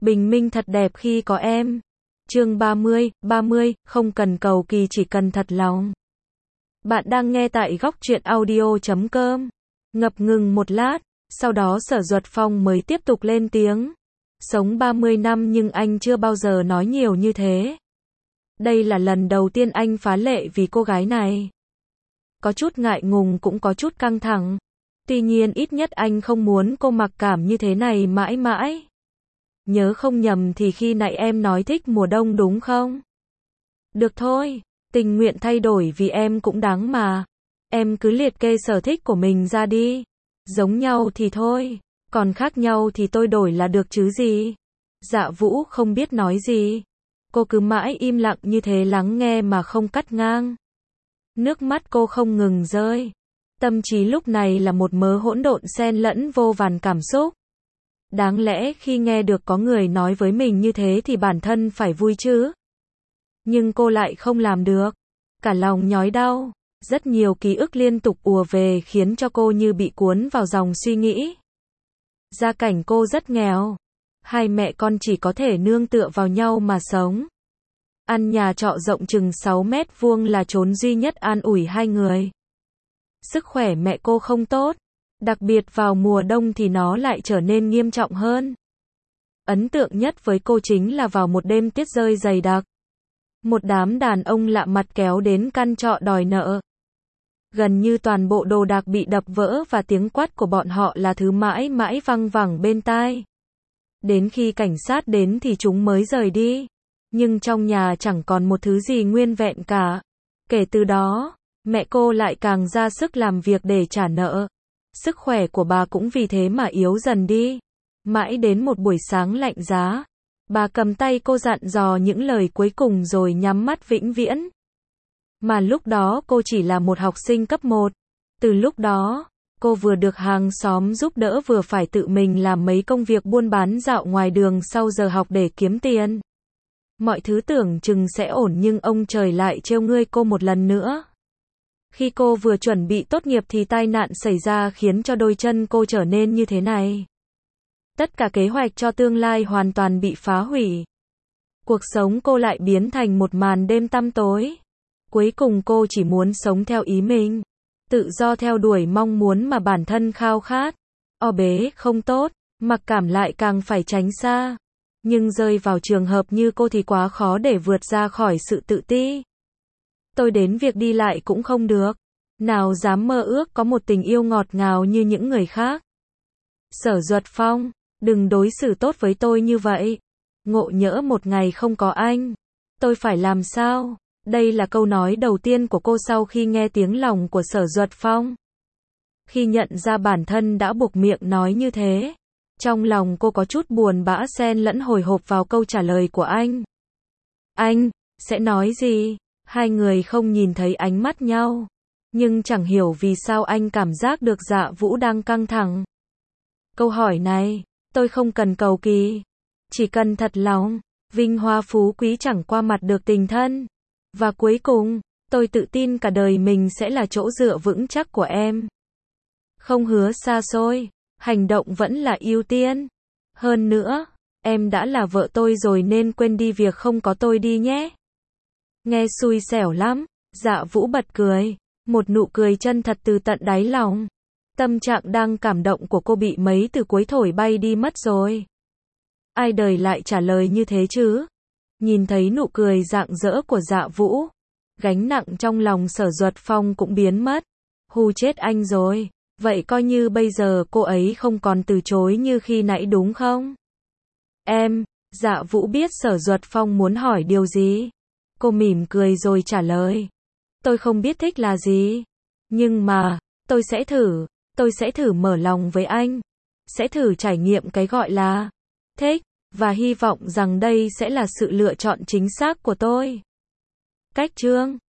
Bình minh thật đẹp khi có em. Chương 30, không cần cầu kỳ chỉ cần thật lòng. Bạn đang nghe tại góc truyện audio.com. Ngập ngừng một lát, sau đó Sở Duật Phong mới tiếp tục lên tiếng. Sống 30 năm nhưng anh chưa bao giờ nói nhiều như thế. Đây là lần đầu tiên anh phá lệ vì cô gái này. Có chút ngại ngùng cũng có chút căng thẳng. Tuy nhiên ít nhất anh không muốn cô mặc cảm như thế này mãi mãi. Nhớ không nhầm thì khi nãy em nói thích mùa đông đúng không? Được thôi, tình nguyện thay đổi vì em cũng đáng mà. Em cứ liệt kê sở thích của mình ra đi. Giống nhau thì thôi, còn khác nhau thì tôi đổi là được chứ gì. Dạ Vũ không biết nói gì. Cô cứ mãi im lặng như thế lắng nghe mà không cắt ngang. Nước mắt cô không ngừng rơi. Tâm trí lúc này là một mớ hỗn độn xen lẫn vô vàn cảm xúc. Đáng lẽ khi nghe được có người nói với mình như thế thì bản thân phải vui chứ. Nhưng cô lại không làm được. Cả lòng nhói đau. Rất nhiều ký ức liên tục ùa về khiến cho cô như bị cuốn vào dòng suy nghĩ. Gia cảnh cô rất nghèo. Hai mẹ con chỉ có thể nương tựa vào nhau mà sống. Ăn nhà trọ rộng chừng 6 mét vuông là chốn duy nhất an ủi hai người. Sức khỏe mẹ cô không tốt. Đặc biệt vào mùa đông thì nó lại trở nên nghiêm trọng hơn. Ấn tượng nhất với cô chính là vào một đêm tuyết rơi dày đặc. Một đám đàn ông lạ mặt kéo đến căn trọ đòi nợ. Gần như toàn bộ đồ đạc bị đập vỡ và tiếng quát của bọn họ là thứ mãi mãi văng vẳng bên tai. Đến khi cảnh sát đến thì chúng mới rời đi. Nhưng trong nhà chẳng còn một thứ gì nguyên vẹn cả. Kể từ đó, mẹ cô lại càng ra sức làm việc để trả nợ. Sức khỏe của bà cũng vì thế mà yếu dần đi. Mãi đến một buổi sáng lạnh giá, bà cầm tay cô dặn dò những lời cuối cùng rồi nhắm mắt vĩnh viễn. Mà lúc đó cô chỉ là một học sinh cấp 1. Từ lúc đó, cô vừa được hàng xóm giúp đỡ vừa phải tự mình làm mấy công việc buôn bán dạo ngoài đường sau giờ học để kiếm tiền. Mọi thứ tưởng chừng sẽ ổn nhưng ông trời lại trêu ngươi cô một lần nữa. Khi cô vừa chuẩn bị tốt nghiệp thì tai nạn xảy ra khiến cho đôi chân cô trở nên như thế này. Tất cả kế hoạch cho tương lai hoàn toàn bị phá hủy. Cuộc sống cô lại biến thành một màn đêm tăm tối. Cuối cùng cô chỉ muốn sống theo ý mình. Tự do theo đuổi mong muốn mà bản thân khao khát. Bế không tốt, mặc cảm lại càng phải tránh xa. Nhưng rơi vào trường hợp như cô thì quá khó để vượt ra khỏi sự tự ti. Tôi đến việc đi lại cũng không được. Nào dám mơ ước có một tình yêu ngọt ngào như những người khác. Sở Duật Phong, đừng đối xử tốt với tôi như vậy. Ngộ nhỡ một ngày không có anh, tôi phải làm sao? Đây là câu nói đầu tiên của cô sau khi nghe tiếng lòng của Sở Duật Phong. Khi nhận ra bản thân đã buộc miệng nói như thế, trong lòng cô có chút buồn bã xen lẫn hồi hộp vào câu trả lời của anh. Anh sẽ nói gì? Hai người không nhìn thấy ánh mắt nhau. Nhưng chẳng hiểu vì sao anh cảm giác được Dạ Vũ đang căng thẳng. Câu hỏi này, tôi không cần cầu kỳ. Chỉ cần thật lòng, vinh hoa phú quý chẳng qua mặt được tình thân. Và cuối cùng, tôi tự tin cả đời mình sẽ là chỗ dựa vững chắc của em. Không hứa xa xôi, hành động vẫn là ưu tiên. Hơn nữa, em đã là vợ tôi rồi nên quên đi việc không có tôi đi nhé. Nghe xui xẻo lắm, Dạ Vũ bật cười. Một nụ cười chân thật từ tận đáy lòng. Tâm trạng đang cảm động của cô bị mấy từ cuối thổi bay đi mất rồi. Ai đời lại trả lời như thế chứ? Nhìn thấy nụ cười rạng rỡ của Dạ Vũ, gánh nặng trong lòng Sở Duật Phong cũng biến mất. Hù chết anh rồi. Vậy coi như bây giờ cô ấy không còn từ chối như khi nãy đúng không? Em, Dạ Vũ biết Sở Duật Phong muốn hỏi điều gì. Cô mỉm cười rồi trả lời. Tôi không biết thích là gì. Nhưng mà, tôi sẽ thử mở lòng với anh. Sẽ thử trải nghiệm cái gọi là thích, và hy vọng rằng đây sẽ là sự lựa chọn chính xác của tôi. Cách chương